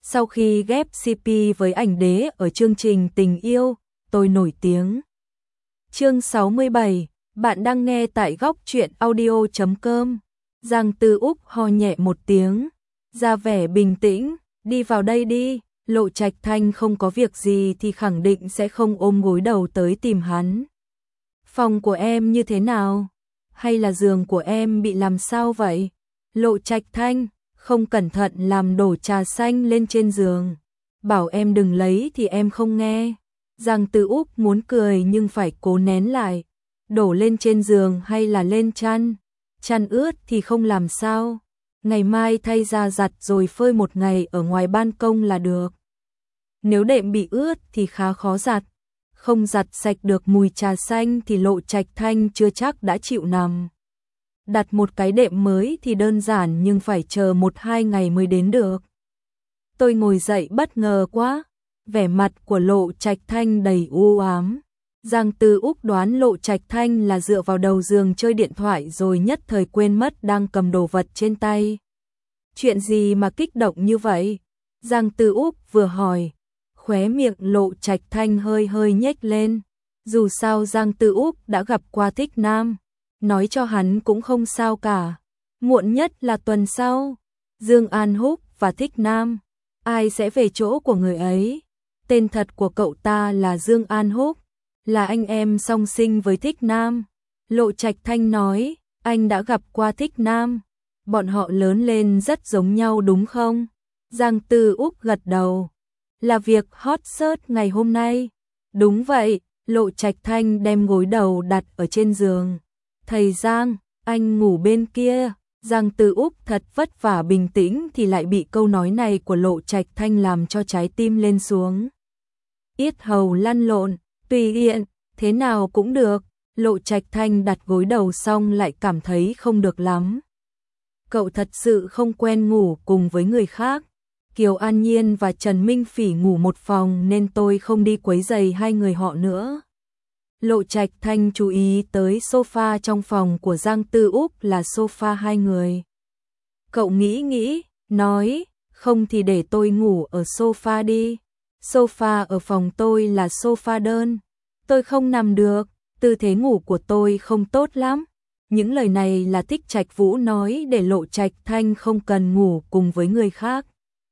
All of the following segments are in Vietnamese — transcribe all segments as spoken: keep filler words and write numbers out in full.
Sau khi ghép xê pê với ảnh đế ở chương trình Tình yêu, tôi nổi tiếng. Chương sáu mươi bảy, bạn đang nghe tại góc truyện audio chấm com. Giang Tư Úc ho nhẹ một tiếng, ra vẻ bình tĩnh, đi vào đây đi. Lộ Trạch Thanh không có việc gì thì khẳng định sẽ không ôm gối đầu tới tìm hắn. Phòng của em như thế nào? Hay là giường của em bị làm sao vậy? Lộ Trạch Thanh không cẩn thận làm đổ trà xanh lên trên giường. Bảo em đừng lấy thì em không nghe. Giang Tư Úc muốn cười nhưng phải cố nén lại. Đổ lên trên giường hay là lên chăn? Chăn ướt thì không làm sao. Ngày mai thay ra giặt rồi phơi một ngày ở ngoài ban công là được. Nếu đệm bị ướt thì khá khó giặt. Không giặt sạch được mùi trà xanh thì Lộ Trạch Thanh chưa chắc đã chịu nằm. Đặt một cái đệm mới thì đơn giản nhưng phải chờ một hai ngày mới đến được. Tôi ngồi dậy bất ngờ quá. Vẻ mặt của Lộ Trạch Thanh đầy u ám. Giang Tư Úc đoán Lộ Trạch Thanh là dựa vào đầu giường chơi điện thoại rồi nhất thời quên mất đang cầm đồ vật trên tay. Chuyện gì mà kích động như vậy? Giang Tư Úc vừa hỏi, khóe miệng Lộ Trạch Thanh hơi hơi nhếch lên. Dù sao Giang Tư Úc đã gặp qua Thích Nam, nói cho hắn cũng không sao cả. Muộn nhất là tuần sau, Dương An Húc và Thích Nam, ai sẽ về chỗ của người ấy? Tên thật của cậu ta là Dương An Húc, là anh em song sinh với Thích Nam. Lộ Trạch Thanh nói, anh đã gặp qua Thích Nam, bọn họ lớn lên rất giống nhau đúng không? Giang Tư Úc gật đầu. Là việc hot search ngày hôm nay. Đúng vậy, Lộ Trạch Thanh đem gối đầu đặt ở trên giường. Thầy Giang, anh ngủ bên kia. Giang Tư Úc thật vất vả bình tĩnh thì lại bị câu nói này của Lộ Trạch Thanh làm cho trái tim lên xuống. Yết hầu lăn lộn, tùy tiện, thế nào cũng được. Lộ Trạch Thanh đặt gối đầu xong lại cảm thấy không được lắm. Cậu thật sự không quen ngủ cùng với người khác. Kiều An Nhiên và Trần Minh Phỉ ngủ một phòng nên tôi không đi quấy rầy hai người họ nữa. Lộ Trạch Thanh chú ý tới sofa trong phòng của Giang Tư Úc là sofa hai người. Cậu nghĩ nghĩ, nói, không thì để tôi ngủ ở sofa đi. Sofa ở phòng tôi là sofa đơn. Tôi không nằm được, tư thế ngủ của tôi không tốt lắm. Những lời này là Thích Trạch Vũ nói để Lộ Trạch Thanh không cần ngủ cùng với người khác.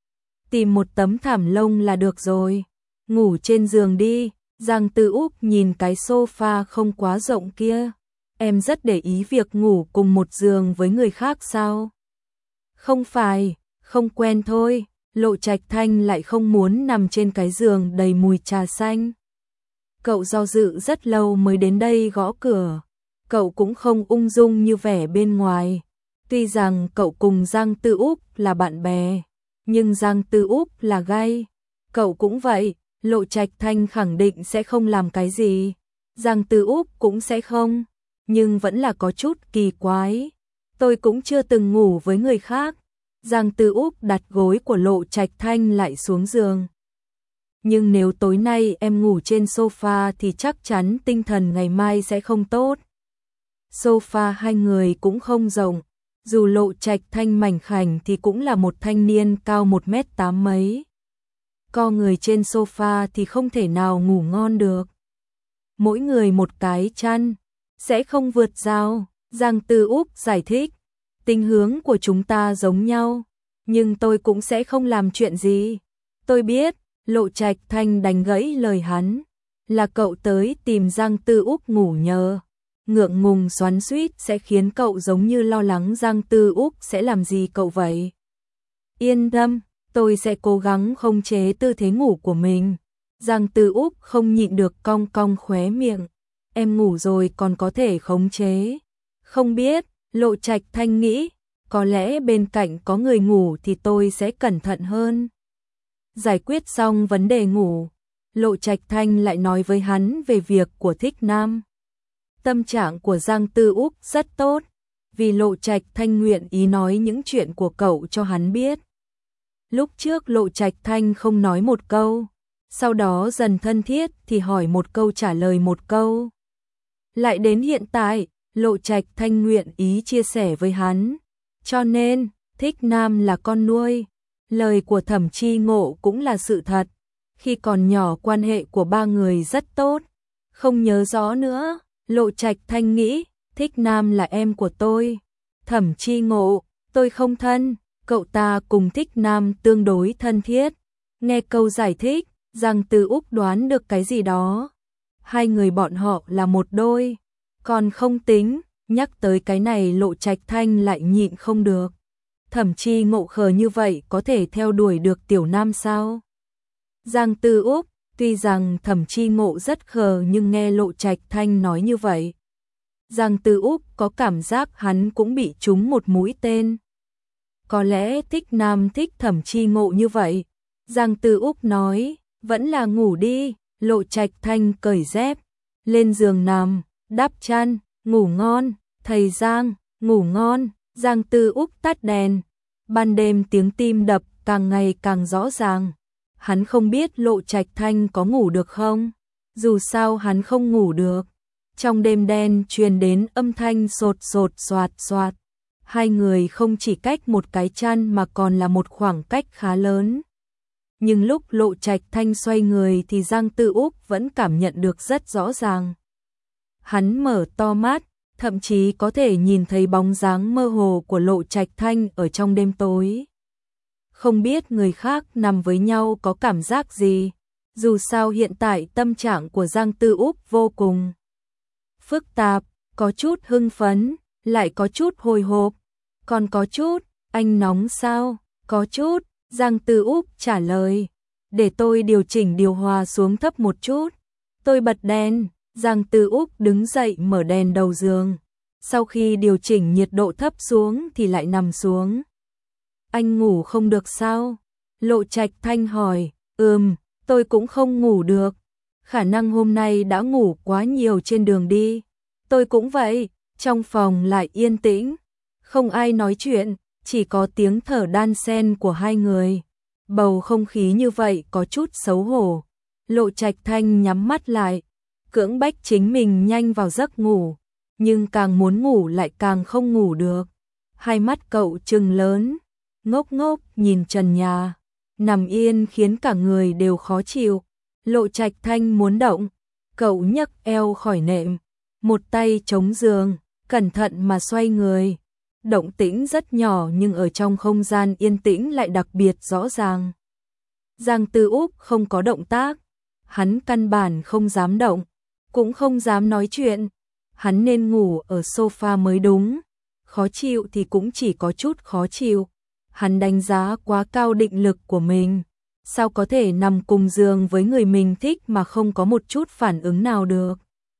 Tìm một tấm thảm lông là được rồi. Ngủ trên giường đi. Giang Tư Úc nhìn cái sofa không quá rộng kia. Em rất để ý việc ngủ cùng một giường với người khác sao? Không phải, không quen thôi. Lộ Trạch Thanh lại không muốn nằm trên cái giường đầy mùi trà xanh. Cậu do dự rất lâu mới đến đây gõ cửa. Cậu cũng không ung dung như vẻ bên ngoài. Tuy rằng cậu cùng Giang Tư Úc là bạn bè, nhưng Giang Tư Úc là gay. Cậu cũng vậy, Lộ Trạch Thanh khẳng định sẽ không làm cái gì. Giang Tư Úc cũng sẽ không, nhưng vẫn là có chút kỳ quái. Tôi cũng chưa từng ngủ với người khác. Giang Tư Úc đặt gối của Lộ Trạch Thanh lại xuống giường. Nhưng nếu tối nay em ngủ trên sofa thì chắc chắn tinh thần ngày mai sẽ không tốt. Sofa hai người cũng không rộng. Dù Lộ Trạch Thanh mảnh khảnh thì cũng là một thanh niên cao một mét tám mấy. Co người trên sofa thì không thể nào ngủ ngon được. Mỗi người một cái chăn, sẽ không vượt rào. Giang Tư Úc giải thích, tính hướng của chúng ta giống nhau, nhưng tôi cũng sẽ không làm chuyện gì. Tôi biết. Lộ Trạch Thanh đánh gãy lời hắn, là cậu tới tìm Giang Tư Úc ngủ nhờ. Ngượng ngùng xoắn xuýt sẽ khiến cậu giống như lo lắng Giang Tư Úc sẽ làm gì cậu vậy. Yên tâm, tôi sẽ cố gắng khống chế tư thế ngủ của mình. Giang Tư Úc không nhịn được cong cong khóe miệng. Em ngủ rồi còn có thể khống chế. Không biết, Lộ Trạch Thanh nghĩ, có lẽ bên cạnh có người ngủ thì tôi sẽ cẩn thận hơn. Giải quyết xong vấn đề ngủ, Lộ Trạch Thanh lại nói với hắn về việc của Thích Nam. Tâm trạng của Giang Tư Úc rất tốt, vì Lộ Trạch Thanh nguyện ý nói những chuyện của cậu cho hắn biết. Lúc trước Lộ Trạch Thanh không nói một câu, sau đó dần thân thiết thì hỏi một câu trả lời một câu. Lại đến hiện tại, Lộ Trạch Thanh nguyện ý chia sẻ với hắn, cho nên Thích Nam là con nuôi. Lời của Thẩm Chi Ngộ cũng là sự thật. Khi còn nhỏ quan hệ của ba người rất tốt. Không nhớ rõ nữa, Lộ Trạch Thanh nghĩ, Thích Nam là em của tôi. Thẩm Chi Ngộ, tôi không thân, cậu ta cùng Thích Nam tương đối thân thiết. Nghe câu giải thích, Giang Tư Úc đoán được cái gì đó. Hai người bọn họ là một đôi, còn không tính, nhắc tới cái này Lộ Trạch Thanh lại nhịn không được. Thẩm Chi Ngộ khờ như vậy có thể theo đuổi được Tiểu Nam sao? Giang Tư Úc, tuy rằng Thẩm Chi Ngộ rất khờ nhưng nghe Lộ Trạch Thanh nói như vậy, Giang Tư Úc có cảm giác hắn cũng bị trúng một mũi tên. Có lẽ Thích Nam thích Thẩm Chi Ngộ như vậy. Giang Tư Úc nói, vẫn là ngủ đi. Lộ Trạch Thanh cởi dép, lên giường nằm, đắp chăn, ngủ ngon. Thầy Giang, ngủ ngon. Giang Tư Úc tắt đèn. Ban đêm tiếng tim đập càng ngày càng rõ ràng. Hắn không biết Lộ Trạch Thanh có ngủ được không? Dù sao hắn không ngủ được. Trong đêm đen truyền đến âm thanh sột sột soạt soạt. Hai người không chỉ cách một cái chăn mà còn là một khoảng cách khá lớn. Nhưng lúc Lộ Trạch Thanh xoay người thì Giang Tư Úc vẫn cảm nhận được rất rõ ràng. Hắn mở to mắt, thậm chí có thể nhìn thấy bóng dáng mơ hồ của Lộ Trạch Thanh ở trong đêm tối. Không biết người khác nằm với nhau có cảm giác gì, dù sao hiện tại tâm trạng của Giang Tư Úc vô cùng phức tạp, có chút hưng phấn, lại có chút hồi hộp, còn có chút, anh nóng sao, có chút, Giang Tư Úc trả lời, để tôi điều chỉnh điều hòa xuống thấp một chút. Tôi bật đèn, Giang Tư Úc đứng dậy mở đèn đầu giường. Sau khi điều chỉnh nhiệt độ thấp xuống thì lại nằm xuống. Anh ngủ không được sao? Lộ Trạch Thanh hỏi, ừm, tôi cũng không ngủ được. Khả năng hôm nay đã ngủ quá nhiều trên đường đi. Tôi cũng vậy, trong phòng lại yên tĩnh. Không ai nói chuyện, chỉ có tiếng thở đan xen của hai người. Bầu không khí như vậy có chút xấu hổ. Lộ Trạch Thanh nhắm mắt lại, cưỡng bách chính mình nhanh vào giấc ngủ. Nhưng càng muốn ngủ lại càng không ngủ được. Hai mắt cậu trừng lớn, ngốc ngốc nhìn trần nhà. Nằm yên khiến cả người đều khó chịu. Lộ Trạch Thanh muốn động, cậu nhấc eo khỏi nệm, một tay chống giường, cẩn thận mà xoay người. Động tĩnh rất nhỏ nhưng ở trong không gian yên tĩnh lại đặc biệt rõ ràng. Giang Tư Úc không có động tác, hắn căn bản không dám động, cũng không dám nói chuyện. Hắn nên ngủ ở sofa mới đúng, khó chịu thì cũng chỉ có chút khó chịu. Hắn đánh giá quá cao định lực của mình, sao có thể nằm cùng giường với người mình thích mà không có một chút phản ứng nào được.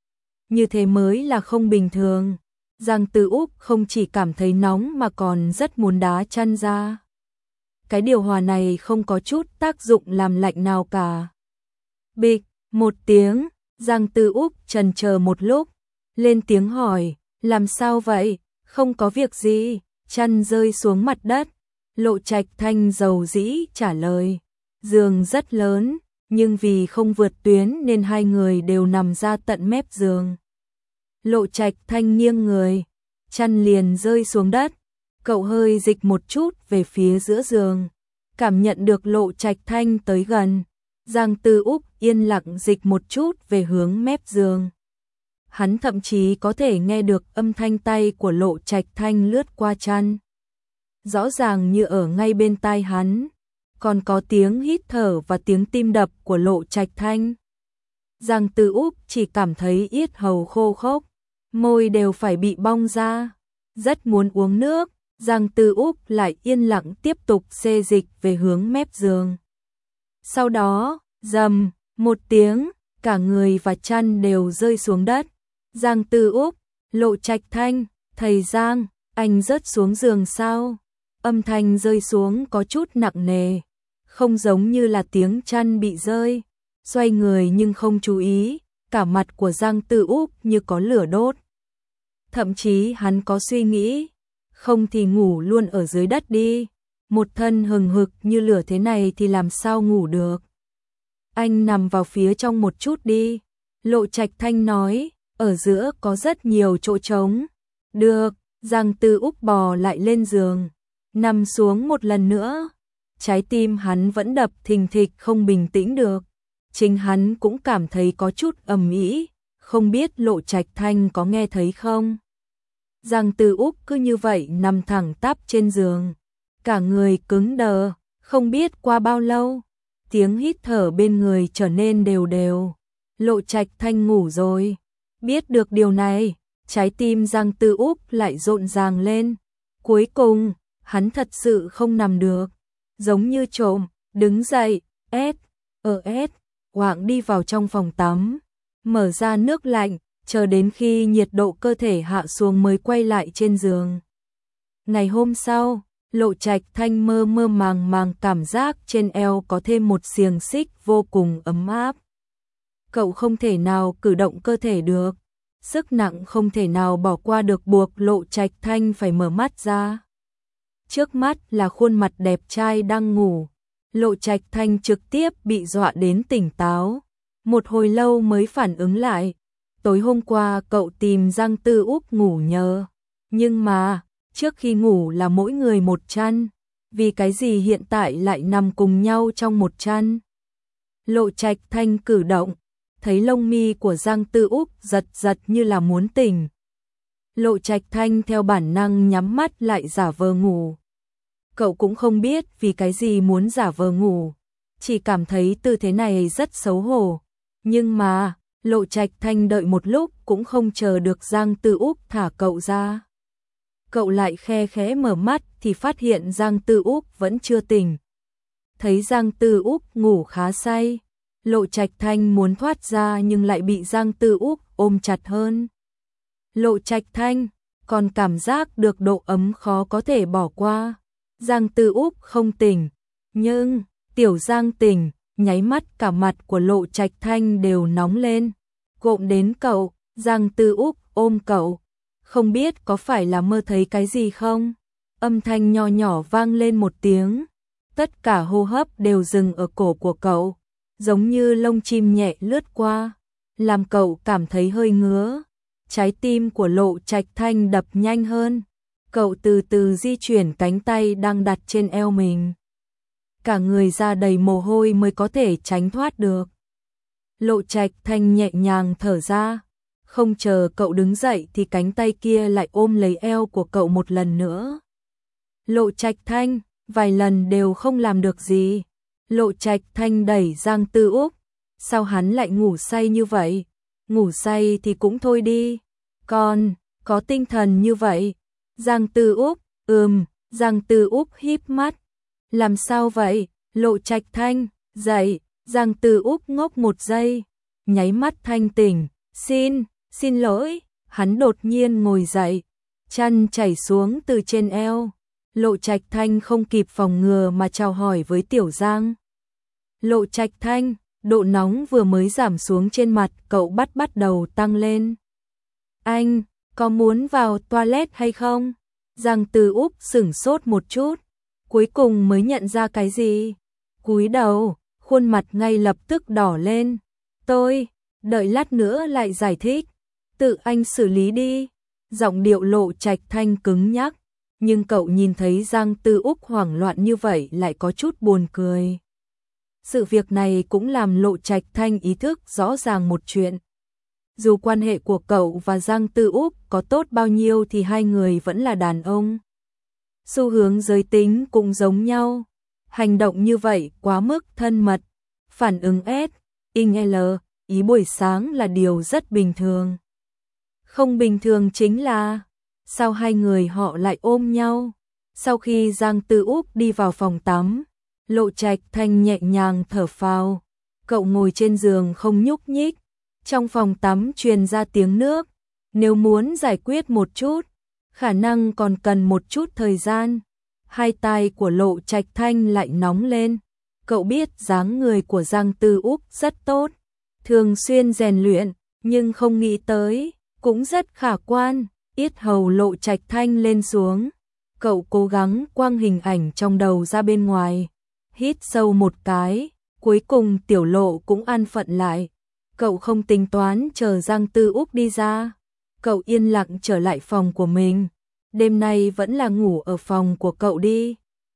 Như thế mới là không bình thường. Giang Tư Úc không chỉ cảm thấy nóng mà còn rất muốn đá chăn ra. Cái điều hòa này không có chút tác dụng làm lạnh nào cả. Bịch, một tiếng, Giang Tư Úc chần chờ một lúc, lên tiếng hỏi, làm sao vậy? Không có việc gì, chăn rơi xuống mặt đất. Lộ Trạch Thanh dầu dĩ trả lời, giường rất lớn, nhưng vì không vượt tuyến nên hai người đều nằm ra tận mép giường. Lộ Trạch Thanh nghiêng người, chăn liền rơi xuống đất, cậu hơi dịch một chút về phía giữa giường, cảm nhận được Lộ Trạch Thanh tới gần. Giang Tư Úc yên lặng dịch một chút về hướng mép giường. Hắn thậm chí có thể nghe được âm thanh tay của Lộ Trạch Thanh lướt qua chăn. Rõ ràng như ở ngay bên tai hắn, còn có tiếng hít thở và tiếng tim đập của Lộ Trạch Thanh. Giang Tư Úc chỉ cảm thấy yết hầu khô khốc, môi đều phải bị bong ra, rất muốn uống nước. Giang Tư Úc lại yên lặng tiếp tục xê dịch về hướng mép giường. Sau đó, rầm, một tiếng, cả người và chăn đều rơi xuống đất. Giang Tư Úc, Lộ Trạch Thanh, thầy Giang, anh rớt xuống giường sao? Âm thanh rơi xuống có chút nặng nề, không giống như là tiếng chăn bị rơi. Xoay người nhưng không chú ý, cả mặt của Giang Tư Úc như có lửa đốt. Thậm chí hắn có suy nghĩ, không thì ngủ luôn ở dưới đất đi. Một thân hừng hực như lửa thế này thì làm sao ngủ được. Anh nằm vào phía trong một chút đi. Lộ Trạch Thanh nói, ở giữa có rất nhiều chỗ trống. Được, Giang Tư Úc bò lại lên giường, nằm xuống một lần nữa. trái tim hắn vẫn đập thình thịch không bình tĩnh được. Chính hắn cũng cảm thấy có chút ầm ĩ, không biết Lộ Trạch Thanh có nghe thấy không. Giang Tư Úc cứ như vậy nằm thẳng tắp trên giường, cả người cứng đờ, không biết qua bao lâu, tiếng hít thở bên người trở nên đều đều. Lộ Trạch Thanh ngủ rồi. Biết được điều này, trái tim Giang Tư Úc lại rộn ràng lên. Cuối cùng, hắn thật sự không nằm được, giống như trộm, đứng dậy, ét, ở ét, quạng đi vào trong phòng tắm, mở ra nước lạnh, chờ đến khi nhiệt độ cơ thể hạ xuống mới quay lại trên giường. Ngày hôm sau, Lộ Trạch Thanh mơ mơ màng màng cảm giác trên eo có thêm một xiềng xích vô cùng ấm áp. Cậu không thể nào cử động cơ thể được, sức nặng không thể nào bỏ qua được buộc Lộ Trạch Thanh phải mở mắt ra. Trước mắt là khuôn mặt đẹp trai đang ngủ, Lộ Trạch Thanh trực tiếp bị dọa đến tỉnh táo, một hồi lâu mới phản ứng lại. Tối hôm qua cậu tìm Giang Tư Úc ngủ nhờ, nhưng mà, trước khi ngủ là mỗi người một chăn, vì cái gì hiện tại lại nằm cùng nhau trong một chăn. Lộ Trạch Thanh cử động, thấy lông mi của Giang Tư Úc giật giật như là muốn tỉnh. Lộ Trạch Thanh theo bản năng nhắm mắt lại giả vờ ngủ. Cậu cũng không biết vì cái gì muốn giả vờ ngủ, chỉ cảm thấy tư thế này rất xấu hổ. Nhưng mà, Lộ Trạch Thanh đợi một lúc cũng không chờ được Giang Tư Úc thả cậu ra. Cậu lại khe khẽ mở mắt thì phát hiện Giang Tư Úc vẫn chưa tỉnh. Thấy Giang Tư Úc ngủ khá say, Lộ Trạch Thanh muốn thoát ra nhưng lại bị Giang Tư Úc ôm chặt hơn. Lộ Trạch Thanh còn cảm giác được độ ấm khó có thể bỏ qua. Giang Tư Úc không tỉnh, nhưng Tiểu Giang tỉnh, nháy mắt cả mặt của Lộ Trạch Thanh đều nóng lên. Cộm đến cậu, Giang Tư Úc ôm cậu, không biết có phải là mơ thấy cái gì không? Âm thanh nho nhỏ vang lên một tiếng, tất cả hô hấp đều dừng ở cổ của cậu, giống như lông chim nhẹ lướt qua, làm cậu cảm thấy hơi ngứa. Trái tim của Lộ Trạch Thanh đập nhanh hơn, cậu từ từ di chuyển cánh tay đang đặt trên eo mình. Cả người ra đầy mồ hôi mới có thể tránh thoát được. Lộ Trạch Thanh nhẹ nhàng thở ra, không chờ cậu đứng dậy thì cánh tay kia lại ôm lấy eo của cậu một lần nữa. Lộ Trạch Thanh, vài lần đều không làm được gì. Lộ Trạch Thanh đẩy Giang Tư Úc, sao hắn lại ngủ say như vậy? Ngủ say thì cũng thôi đi, còn có tinh thần như vậy. Giang Tư Úc, ừm, Giang Tư Úc híp mắt. Làm sao vậy? Lộ Trạch Thanh, dậy. Giang Tư Úc ngốc một giây, nháy mắt thanh tỉnh, xin, xin lỗi. Hắn đột nhiên ngồi dậy, chăn chảy xuống từ trên eo. Lộ Trạch Thanh không kịp phòng ngừa mà chào hỏi với Tiểu Giang. Lộ Trạch Thanh, độ nóng vừa mới giảm xuống trên mặt cậu bắt bắt đầu tăng lên. Anh, có muốn vào toilet hay không? Giang Tư Úc sửng sốt một chút, cuối cùng mới nhận ra cái gì. Cúi đầu, khuôn mặt ngay lập tức đỏ lên. Tôi, đợi lát nữa lại giải thích. Tự anh xử lý đi. Giọng điệu Lộ Trạch Thanh cứng nhắc, nhưng cậu nhìn thấy Giang Tư Úc hoảng loạn như vậy lại có chút buồn cười. Sự việc này cũng làm Lộ Trạch Thanh ý thức rõ ràng một chuyện. Dù quan hệ của cậu và Giang Tư Úc có tốt bao nhiêu thì hai người vẫn là đàn ông. Xu hướng giới tính cũng giống nhau. Hành động như vậy quá mức thân mật. Phản ứng S, in L, ý buổi sáng là điều rất bình thường. Không bình thường chính là sao hai người họ lại ôm nhau. Sau khi Giang Tư Úc đi vào phòng tắm, Lộ Trạch Thanh nhẹ nhàng thở phào. Cậu ngồi trên giường không nhúc nhích. Trong phòng tắm truyền ra tiếng nước. Nếu muốn giải quyết một chút, khả năng còn cần một chút thời gian. Hai tai của Lộ Trạch Thanh lại nóng lên. Cậu biết dáng người của Giang Tư Úc rất tốt, thường xuyên rèn luyện, nhưng không nghĩ tới, cũng rất khả quan. Yết hầu Lộ Trạch Thanh lên xuống. Cậu cố gắng quăng hình ảnh trong đầu ra bên ngoài. Hít sâu một cái, cuối cùng Tiểu Lộ cũng an phận lại. Cậu không tính toán chờ Giang Tư Úc đi ra. Cậu yên lặng trở lại phòng của mình. Đêm nay vẫn là ngủ ở phòng của cậu đi.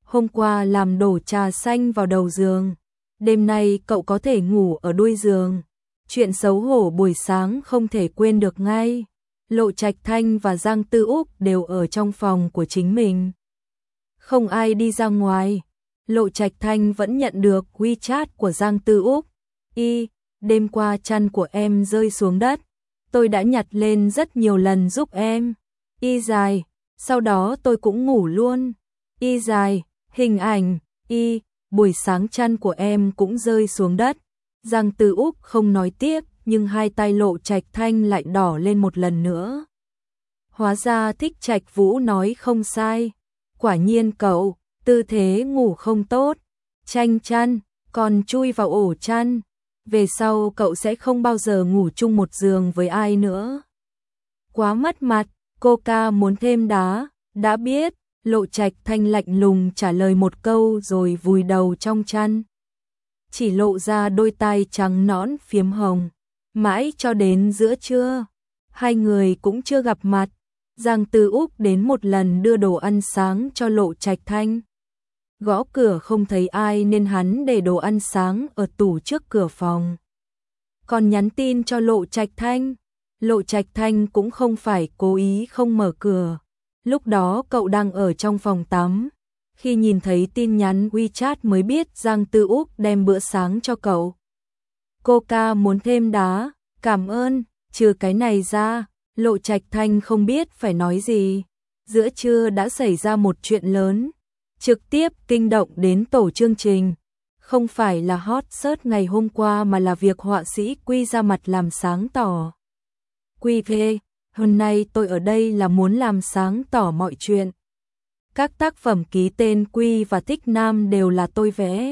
hôm qua làm đổ trà xanh vào đầu giường, đêm nay cậu có thể ngủ ở đuôi giường. Chuyện xấu hổ buổi sáng không thể quên được ngay. Lộ Trạch Thanh và Giang Tư Úc đều ở trong phòng của chính mình. Không ai đi ra ngoài. Lộ Trạch Thanh vẫn nhận được WeChat của Giang Tư Úc. Y, đêm qua chăn của em rơi xuống đất. Tôi đã nhặt lên rất nhiều lần giúp em. Y dài, sau đó tôi cũng ngủ luôn. Y dài, hình ảnh. Y, buổi sáng chăn của em cũng rơi xuống đất. Giang Tư Úc không nói tiếp, nhưng hai tay Lộ Trạch Thanh lại đỏ lên một lần nữa. Hóa ra Thích Trạch Vũ nói không sai. Quả nhiên cậu, tư thế ngủ không tốt. Tranh chăn, còn chui vào ổ chăn. Về sau cậu sẽ không bao giờ ngủ chung một giường với ai nữa. Quá mất mặt, Coca muốn thêm đá. Đã biết, Lộ Trạch Thanh lạnh lùng trả lời một câu rồi vùi đầu trong chăn. Chỉ lộ ra đôi tai trắng nõn phiếm hồng. Mãi cho đến giữa trưa, hai người cũng chưa gặp mặt. Giang Tư Úc đến một lần đưa đồ ăn sáng cho Lộ Trạch Thanh. Gõ cửa không thấy ai nên hắn để đồ ăn sáng ở tủ trước cửa phòng. Còn nhắn tin cho Lộ Trạch Thanh. Lộ Trạch Thanh cũng không phải cố ý không mở cửa. Lúc đó cậu đang ở trong phòng tắm. Khi nhìn thấy tin nhắn WeChat mới biết Giang Tư Úc đem bữa sáng cho cậu. Coca muốn thêm đá, cảm ơn, trừ cái này ra, Lộ Trạch Thanh không biết phải nói gì. Giữa trưa đã xảy ra một chuyện lớn, trực tiếp kinh động đến tổ chương trình. Không phải là hot search ngày hôm qua mà là việc họa sĩ Quy ra mặt làm sáng tỏ. Quy về, hôm nay tôi ở đây là muốn làm sáng tỏ mọi chuyện. Các tác phẩm ký tên Quy và Thích Nam đều là tôi vẽ.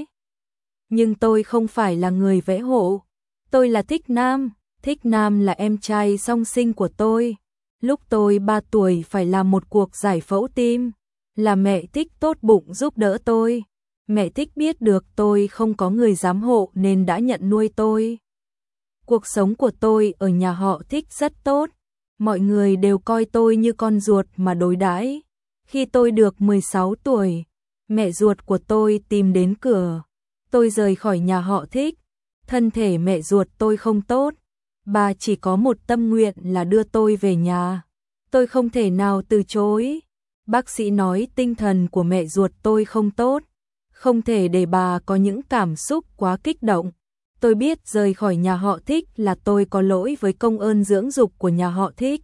Nhưng tôi không phải là người vẽ hộ. Tôi là Thích Nam. Thích Nam là em trai song sinh của tôi. Lúc tôi ba tuổi phải làm một cuộc giải phẫu tim. Là mẹ Thích tốt bụng giúp đỡ tôi. Mẹ Thích biết được tôi không có người giám hộ nên đã nhận nuôi tôi. Cuộc sống của tôi ở nhà họ Thích rất tốt. Mọi người đều coi tôi như con ruột mà đối đãi. Khi tôi được mười sáu tuổi, mẹ ruột của tôi tìm đến cửa. Tôi rời khỏi nhà họ Thích. Thân thể mẹ ruột tôi không tốt. Bà chỉ có một tâm nguyện là đưa tôi về nhà. Tôi không thể nào từ chối. Bác sĩ nói tinh thần của mẹ ruột tôi không tốt. Không thể để bà có những cảm xúc quá kích động. Tôi biết rời khỏi nhà họ Thích là tôi có lỗi với công ơn dưỡng dục của nhà họ Thích.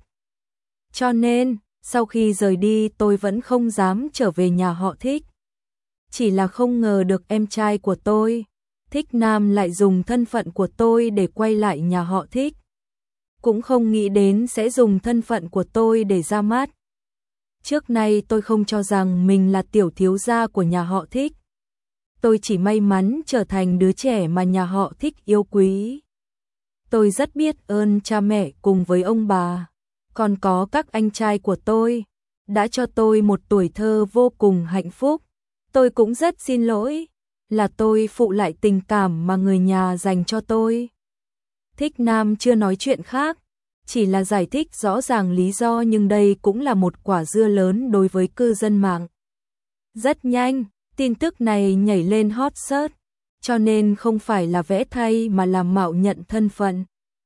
Cho nên, sau khi rời đi tôi vẫn không dám trở về nhà họ Thích. Chỉ là không ngờ được em trai của tôi, Thích Nam lại dùng thân phận của tôi để quay lại nhà họ Thích. Cũng không nghĩ đến sẽ dùng thân phận của tôi để ra mắt. Trước nay tôi không cho rằng mình là tiểu thiếu gia của nhà họ Thích. Tôi chỉ may mắn trở thành đứa trẻ mà nhà họ Thích yêu quý. Tôi rất biết ơn cha mẹ cùng với ông bà, còn có các anh trai của tôi, đã cho tôi một tuổi thơ vô cùng hạnh phúc. Tôi cũng rất xin lỗi, là tôi phụ lại tình cảm mà người nhà dành cho tôi. Thích Nam chưa nói chuyện khác, chỉ là giải thích rõ ràng lý do, nhưng đây cũng là một quả dưa lớn đối với cư dân mạng. Rất nhanh, tin tức này nhảy lên hot search, cho nên không phải là vẽ thay mà là mạo nhận thân phận.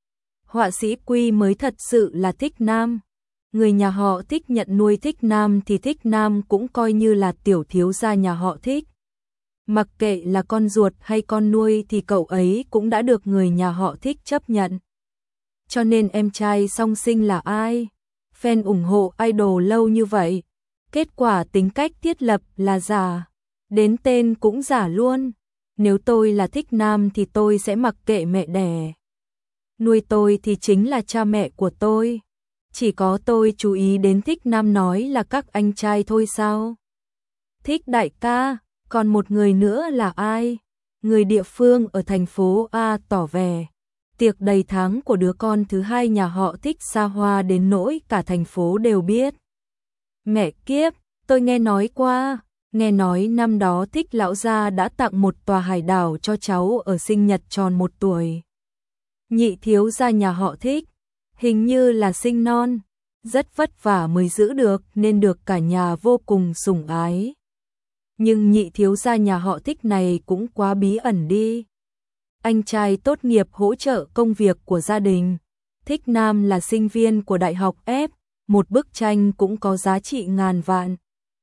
Họa sĩ Quy mới thật sự là Thích Nam. Người nhà họ Thích nhận nuôi Thích Nam thì Thích Nam cũng coi như là tiểu thiếu gia nhà họ Thích. Mặc kệ là con ruột hay con nuôi thì cậu ấy cũng đã được người nhà họ Thích chấp nhận. Cho nên em trai song sinh là ai? Fan ủng hộ idol lâu như vậy, kết quả tính cách thiết lập là giả, đến tên cũng giả luôn. Nếu tôi là Thích Nam thì tôi sẽ mặc kệ mẹ đẻ. Nuôi tôi thì chính là cha mẹ của tôi. Chỉ có tôi chú ý đến Thích Nam nói là các anh trai thôi sao? Thích đại ca, còn một người nữa là ai? Người địa phương ở thành phố A tỏ vẻ. Tiệc đầy tháng của đứa con thứ hai nhà họ Thích xa hoa đến nỗi cả thành phố đều biết. Mẹ kiếp, tôi nghe nói qua, nghe nói năm đó Thích lão gia đã tặng một tòa hải đảo cho cháu ở sinh nhật tròn một tuổi. Nhị thiếu gia nhà họ Thích, hình như là sinh non, rất vất vả mới giữ được nên được cả nhà vô cùng sủng ái. Nhưng nhị thiếu gia nhà họ Thích này cũng quá bí ẩn đi. Anh trai tốt nghiệp hỗ trợ công việc của gia đình. Thích Nam là sinh viên của Đại học F, một bức tranh cũng có giá trị ngàn vạn.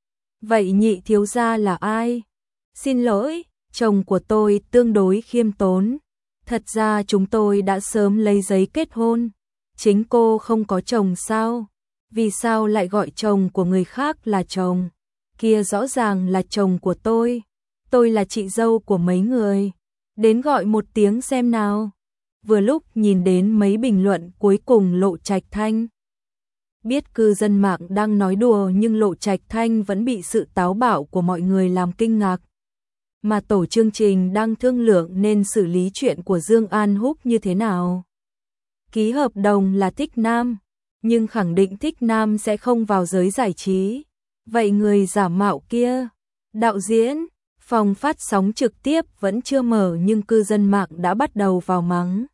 Vậy nhị thiếu gia là ai? Xin lỗi, chồng của tôi tương đối khiêm tốn. Thật ra chúng tôi đã sớm lấy giấy kết hôn. Chính cô không có chồng sao? Vì sao lại gọi chồng của người khác là chồng? Kia rõ ràng là chồng của tôi. Tôi là chị dâu của mấy người. Đến gọi một tiếng xem nào. Vừa lúc nhìn đến mấy bình luận cuối cùng Lộ Trạch Thanh. Biết cư dân mạng đang nói đùa nhưng Lộ Trạch Thanh vẫn bị sự táo bạo của mọi người làm kinh ngạc. Mà tổ chương trình đang thương lượng nên xử lý chuyện của Dương An Húc như thế nào. Ký hợp đồng là Thích Nam, nhưng khẳng định Thích Nam sẽ không vào giới giải trí. Vậy người giả mạo kia, đạo diễn, phòng phát sóng trực tiếp vẫn chưa mở nhưng cư dân mạng đã bắt đầu vào mắng.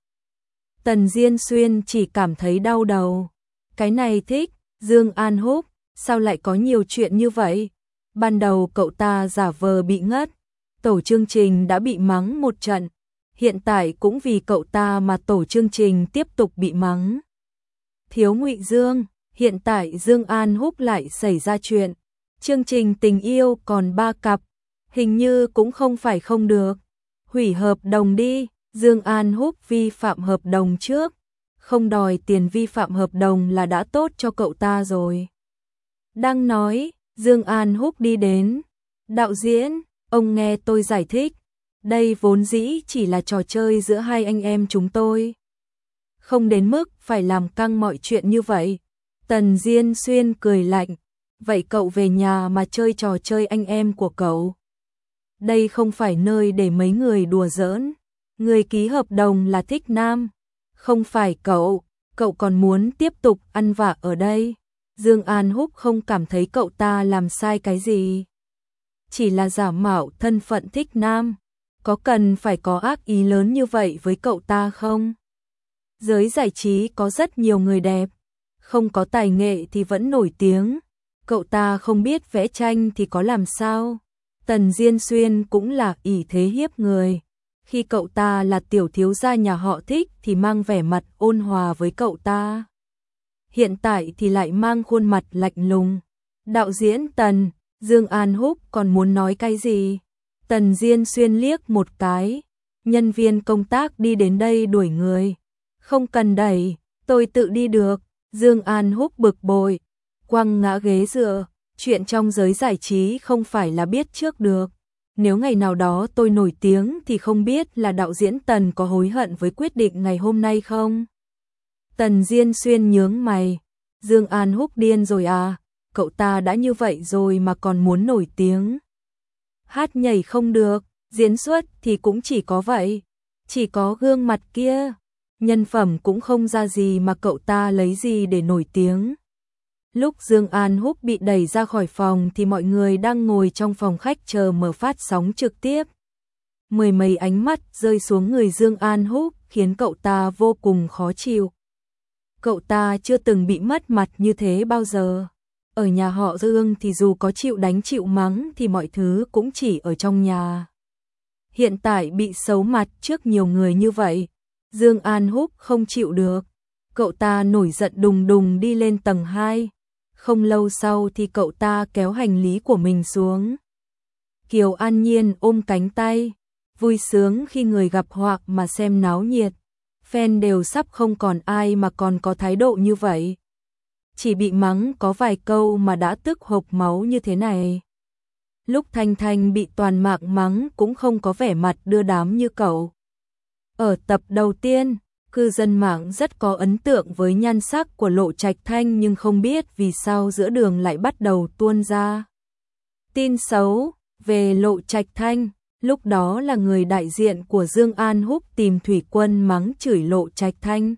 Tần Diên Xuyên chỉ cảm thấy đau đầu. Cái này thích, Dương An Húc, sao lại có nhiều chuyện như vậy? Ban đầu cậu ta giả vờ bị ngất, tổ chương trình đã bị mắng một trận. Hiện tại cũng vì cậu ta mà tổ chương trình tiếp tục bị mắng. Thiếu Ngụy Dương, hiện tại Dương An Húc lại xảy ra chuyện. Chương trình tình yêu còn ba cặp, hình như cũng không phải không được. Hủy hợp đồng đi, Dương An Húc vi phạm hợp đồng trước. Không đòi tiền vi phạm hợp đồng là đã tốt cho cậu ta rồi. Đang nói, Dương An Húc đi đến. Đạo diễn, ông nghe tôi giải thích. Đây vốn dĩ chỉ là trò chơi giữa hai anh em chúng tôi. Không đến mức phải làm căng mọi chuyện như vậy. Tần Diên Xuyên cười lạnh. Vậy cậu về nhà mà chơi trò chơi anh em của cậu. Đây không phải nơi để mấy người đùa giỡn. Người ký hợp đồng là Thích Nam. Không phải cậu, cậu còn muốn tiếp tục ăn vạ ở đây. Dương An Húc không cảm thấy cậu ta làm sai cái gì. Chỉ là giả mạo thân phận Thích Nam. Có cần phải có ác ý lớn như vậy với cậu ta không? Giới giải trí có rất nhiều người đẹp. Không có tài nghệ thì vẫn nổi tiếng. Cậu ta không biết vẽ tranh thì có làm sao? Tần Diên Xuyên cũng là ỷ thế hiếp người. Khi cậu ta là tiểu thiếu gia nhà họ Thích thì mang vẻ mặt ôn hòa với cậu ta. Hiện tại thì lại mang khuôn mặt lạnh lùng. Đạo diễn Tần, Dương An Húc còn muốn nói cái gì? Tần Diên Xuyên liếc một cái. Nhân viên công tác đi đến đây đuổi người. Không cần đẩy, tôi tự đi được. Dương An Húc bực bội, quăng ngã ghế dựa. Chuyện trong giới giải trí không phải là biết trước được. Nếu ngày nào đó tôi nổi tiếng thì không biết là đạo diễn Tần có hối hận với quyết định ngày hôm nay không? Tần Diên Xuyên nhướng mày. Dương An Húc điên rồi à? Cậu ta đã như vậy rồi mà còn muốn nổi tiếng. Hát nhảy không được, diễn xuất thì cũng chỉ có vậy. Chỉ có gương mặt kia. Nhân phẩm cũng không ra gì mà cậu ta lấy gì để nổi tiếng. Lúc Dương An Húc bị đẩy ra khỏi phòng thì mọi người đang ngồi trong phòng khách chờ mở phát sóng trực tiếp. Mười mấy ánh mắt rơi xuống người Dương An Húc khiến cậu ta vô cùng khó chịu. Cậu ta chưa từng bị mất mặt như thế bao giờ. Ở nhà họ Dương thì dù có chịu đánh chịu mắng thì mọi thứ cũng chỉ ở trong nhà. Hiện tại bị xấu mặt trước nhiều người như vậy, Dương An Húc không chịu được. Cậu ta nổi giận đùng đùng đi lên tầng hai. Không lâu sau thì cậu ta kéo hành lý của mình xuống. Kiều An Nhiên ôm cánh tay, vui sướng khi người gặp họa mà xem náo nhiệt. Fan đều sắp không còn ai mà còn có thái độ như vậy. Chỉ bị mắng có vài câu mà đã tức hộc máu như thế này. Lúc Thanh Thanh bị toàn mạng mắng cũng không có vẻ mặt đưa đám như cậu. Ở tập đầu tiên, cư dân mạng rất có ấn tượng với nhan sắc của Lộ Trạch Thanh nhưng không biết vì sao giữa đường lại bắt đầu tuôn ra tin xấu về Lộ Trạch Thanh. Lúc đó là người đại diện của Dương An Húc tìm Thủy Quân mắng chửi Lộ Trạch Thanh.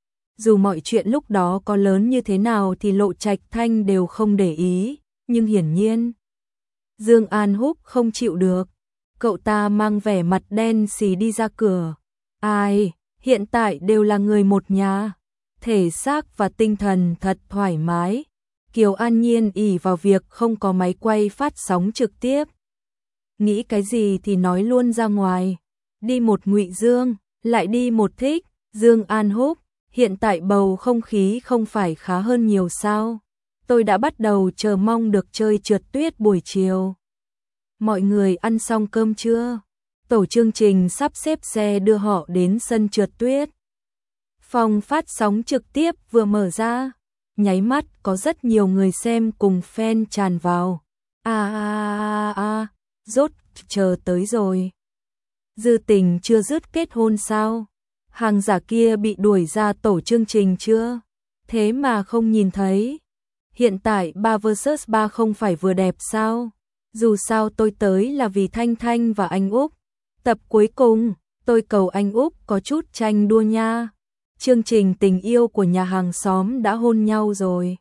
Dù mọi chuyện lúc đó có lớn như thế nào thì Lộ Trạch Thanh đều không để ý, nhưng hiển nhiên Dương An Húc không chịu được. Cậu ta mang vẻ mặt đen xì đi ra cửa. Ai, hiện tại đều là người một nhà, thể xác và tinh thần thật thoải mái. Kiều An Nhiên ỷ vào việc không có máy quay phát sóng trực tiếp, nghĩ cái gì thì nói luôn ra ngoài. Đi một Ngụy Dương, lại đi một Thích, Dương An Húc, hiện tại bầu không khí không phải khá hơn nhiều sao? Tôi đã bắt đầu chờ mong được chơi trượt tuyết buổi chiều. Mọi người ăn xong cơm chưa? Tổ chương trình sắp xếp xe đưa họ đến sân trượt tuyết. Phòng phát sóng trực tiếp vừa mở ra, nháy mắt có rất nhiều người xem cùng fan tràn vào. A a a a, rốt chờ tới rồi. Dư Tình chưa dứt kết hôn sao? Hàng giả kia bị đuổi ra tổ chương trình chưa? Thế mà không nhìn thấy. Hiện tại ba versus ba không phải vừa đẹp sao? Dù sao tôi tới là vì Thanh Thanh và anh Úc. Tập cuối cùng, tôi cầu anh Úc có chút tranh đua nha. Chương trình tình yêu của nhà hàng xóm đã hôn nhau rồi.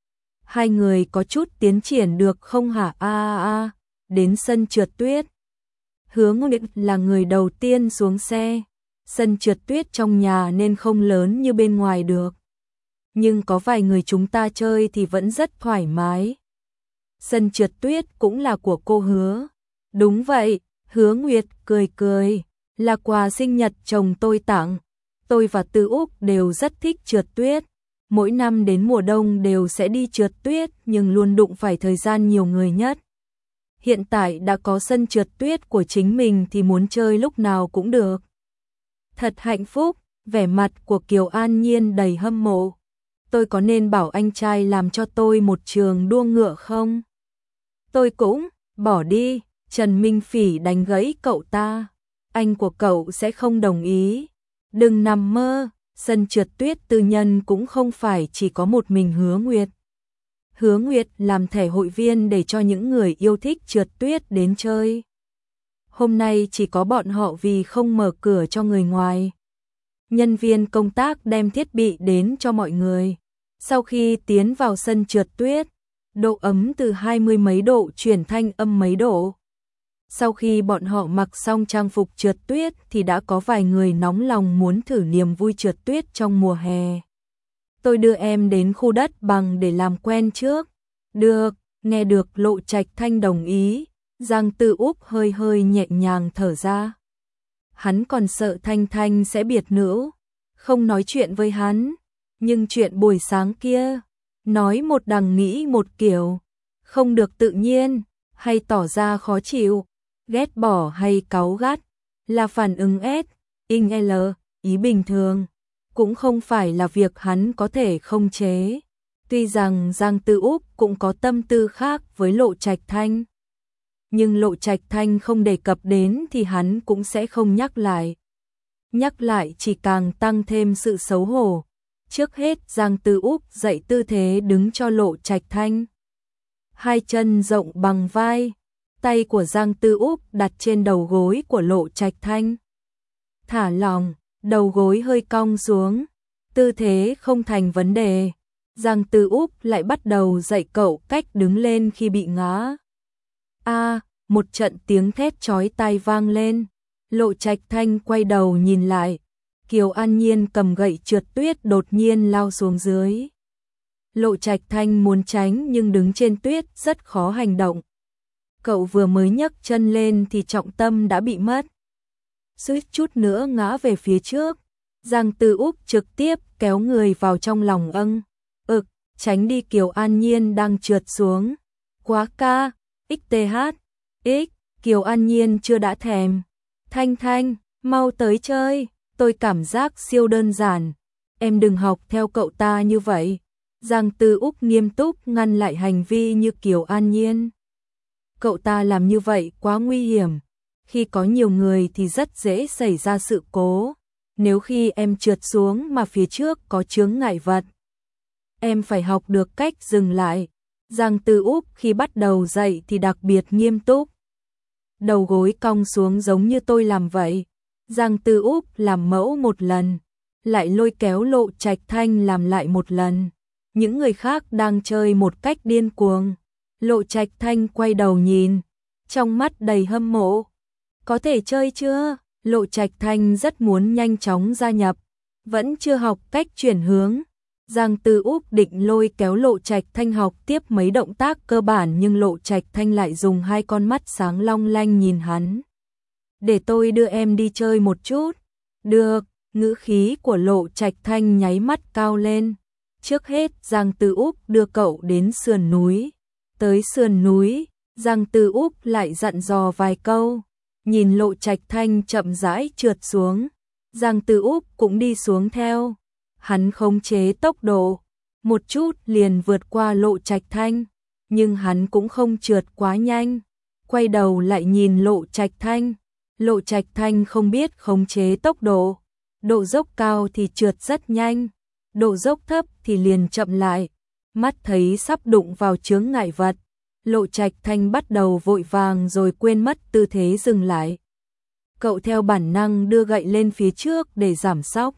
Hai người có chút tiến triển được không hả? A a a, đến sân trượt tuyết. Hứa Nguyệt là người đầu tiên xuống xe. Sân trượt tuyết trong nhà nên không lớn như bên ngoài được. Nhưng có vài người chúng ta chơi thì vẫn rất thoải mái. Sân trượt tuyết cũng là của cô Hứa. Đúng vậy, Hứa Nguyệt cười cười, là quà sinh nhật chồng tôi tặng. Tôi và Tư Úc đều rất thích trượt tuyết. Mỗi năm đến mùa đông đều sẽ đi trượt tuyết nhưng luôn đụng phải thời gian nhiều người nhất. Hiện tại đã có sân trượt tuyết của chính mình thì muốn chơi lúc nào cũng được. Thật hạnh phúc, vẻ mặt của Kiều An Nhiên đầy hâm mộ. Tôi có nên bảo anh trai làm cho tôi một trường đua ngựa không? Tôi cũng, bỏ đi, Trần Minh Phỉ đánh gãy cậu ta. Anh của cậu sẽ không đồng ý. Đừng nằm mơ, sân trượt tuyết tư nhân cũng không phải chỉ có một mình Hứa Nguyệt. Hứa Nguyệt làm thẻ hội viên để cho những người yêu thích trượt tuyết đến chơi. Hôm nay chỉ có bọn họ vì không mở cửa cho người ngoài. Nhân viên công tác đem thiết bị đến cho mọi người. Sau khi tiến vào sân trượt tuyết, độ ấm từ hai mươi mấy độ chuyển thành âm mấy độ. Sau khi bọn họ mặc xong trang phục trượt tuyết thì đã có vài người nóng lòng muốn thử niềm vui trượt tuyết trong mùa hè. Tôi đưa em đến khu đất bằng để làm quen trước. Được, nghe được Lộ Trạch Thanh đồng ý, Giang Tư Úc hơi hơi nhẹ nhàng thở ra. Hắn còn sợ Thanh Thanh sẽ biệt nữ, không nói chuyện với hắn. Nhưng chuyện buổi sáng kia, nói một đằng nghĩ một kiểu, không được tự nhiên, hay tỏ ra khó chịu, ghét bỏ hay cáu gắt, là phản ứng S, in L, ý bình thường, cũng không phải là việc hắn có thể không chế. Tuy rằng Giang Tư Úc cũng có tâm tư khác với Lộ Trạch Thanh, nhưng Lộ Trạch Thanh không đề cập đến thì hắn cũng sẽ không nhắc lại. Nhắc lại chỉ càng tăng thêm sự xấu hổ. Trước hết Giang Tư Úc dạy tư thế đứng cho Lộ Trạch Thanh. Hai chân rộng bằng vai, tay của Giang Tư Úc đặt trên đầu gối của Lộ Trạch Thanh. Thả lỏng, đầu gối hơi cong xuống, tư thế không thành vấn đề. Giang Tư Úc lại bắt đầu dạy cậu cách đứng lên khi bị ngã. A, một trận tiếng thét chói tai vang lên. Lộ Trạch Thanh quay đầu nhìn lại. Kiều An Nhiên cầm gậy trượt tuyết đột nhiên lao xuống dưới. Lộ Trạch Thanh muốn tránh nhưng đứng trên tuyết rất khó hành động. Cậu vừa mới nhấc chân lên thì trọng tâm đã bị mất. Suýt chút nữa ngã về phía trước. Giang Tư Úc trực tiếp kéo người vào trong lòng âng. Ực, tránh đi. Kiều An Nhiên đang trượt xuống. Quá ca, xth, x, Kiều An Nhiên chưa đã thèm. Thanh Thanh, mau tới chơi. Tôi cảm giác siêu đơn giản. Em đừng học theo cậu ta như vậy. Giang Tư Úc nghiêm túc ngăn lại hành vi như Kiều An Nhiên. Cậu ta làm như vậy quá nguy hiểm. Khi có nhiều người thì rất dễ xảy ra sự cố. Nếu khi em trượt xuống mà phía trước có chướng ngại vật, em phải học được cách dừng lại. Giang Tư Úc khi bắt đầu dạy thì đặc biệt nghiêm túc. Đầu gối cong xuống giống như tôi làm vậy. Giang Tư Úc làm mẫu một lần, lại lôi kéo Lộ Trạch Thanh làm lại một lần. Những người khác đang chơi một cách điên cuồng. Lộ Trạch Thanh quay đầu nhìn, trong mắt đầy hâm mộ. Có thể chơi chưa? Lộ Trạch Thanh rất muốn nhanh chóng gia nhập, vẫn chưa học cách chuyển hướng. Giang Tư Úc định lôi kéo Lộ Trạch Thanh học tiếp mấy động tác cơ bản nhưng Lộ Trạch Thanh lại dùng hai con mắt sáng long lanh nhìn hắn. Để tôi đưa em đi chơi một chút. Được, ngữ khí của Lộ Trạch Thanh nháy mắt cao lên. Trước hết Giang Tư Úc đưa cậu đến sườn núi. Tới sườn núi, Giang Tư Úc lại dặn dò vài câu. Nhìn Lộ Trạch Thanh chậm rãi trượt xuống. Giang Tư Úc cũng đi xuống theo. Hắn khống chế tốc độ, một chút liền vượt qua Lộ Trạch Thanh, nhưng hắn cũng không trượt quá nhanh. Quay đầu lại nhìn Lộ Trạch Thanh, Lộ Trạch Thanh không biết khống chế tốc độ, độ dốc cao thì trượt rất nhanh, độ dốc thấp thì liền chậm lại. Mắt thấy sắp đụng vào chướng ngại vật, Lộ Trạch Thanh bắt đầu vội vàng rồi quên mất tư thế dừng lại. Cậu theo bản năng đưa gậy lên phía trước để giảm sóc.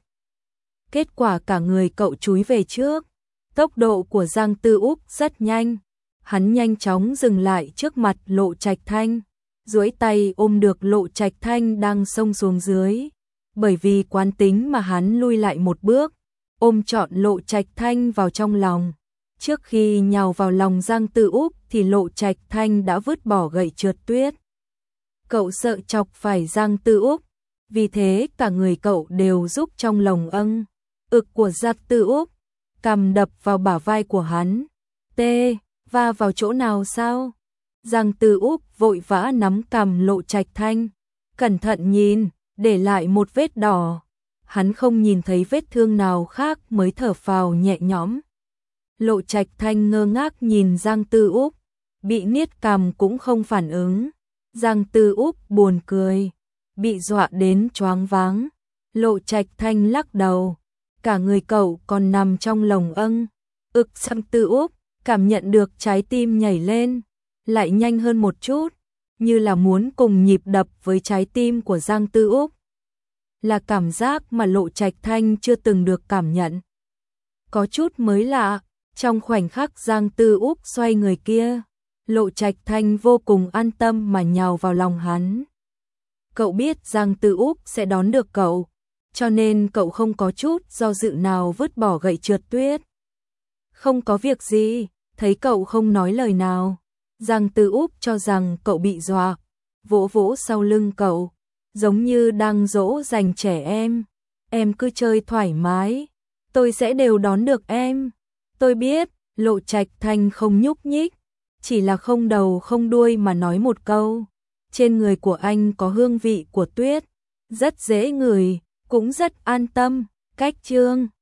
Kết quả cả người cậu chúi về trước. Tốc độ của Giang Tư Úc rất nhanh. Hắn nhanh chóng dừng lại trước mặt Lộ Trạch Thanh, duỗi tay ôm được Lộ Trạch Thanh đang xông xuống dưới. Bởi vì quán tính mà hắn lui lại một bước, ôm trọn Lộ Trạch Thanh vào trong lòng. Trước khi nhào vào lòng Giang Tư Úc thì Lộ Trạch Thanh đã vứt bỏ gậy trượt tuyết. Cậu sợ chọc phải Giang Tư Úc, vì thế cả người cậu đều rúc trong lồng âng. Ực của Giang Tư Úc, cằm đập vào bả vai của hắn. Tê, va vào chỗ nào sao? Giang Tư Úc vội vã nắm cằm Lộ Trạch Thanh, cẩn thận nhìn, để lại một vết đỏ. Hắn không nhìn thấy vết thương nào khác mới thở phào nhẹ nhõm. Lộ Trạch Thanh ngơ ngác nhìn Giang Tư Úc, bị niết cằm cũng không phản ứng. Giang Tư Úc buồn cười, bị dọa đến choáng váng. Lộ Trạch Thanh lắc đầu, cả người cậu còn nằm trong lồng âng. Ực Giang Tư Úc cảm nhận được trái tim nhảy lên, lại nhanh hơn một chút, như là muốn cùng nhịp đập với trái tim của Giang Tư Úc. Là cảm giác mà Lộ Trạch Thanh chưa từng được cảm nhận. Có chút mới lạ, trong khoảnh khắc Giang Tư Úc xoay người kia, Lộ Trạch Thanh vô cùng an tâm mà nhào vào lòng hắn. Cậu biết Giang Tư Úc sẽ đón được cậu, cho nên cậu không có chút do dự nào vứt bỏ gậy trượt tuyết. Không có việc gì, thấy cậu không nói lời nào, Giang Tư Úc cho rằng cậu bị dọa, vỗ vỗ sau lưng cậu, giống như đang dỗ dành trẻ em. Em cứ chơi thoải mái, tôi sẽ đều đón được em. Tôi biết. Lộ Trạch Thanh không nhúc nhích, chỉ là không đầu không đuôi mà nói một câu. Trên người của anh có hương vị của tuyết, rất dễ ngửi, cũng rất an tâm. Cách chương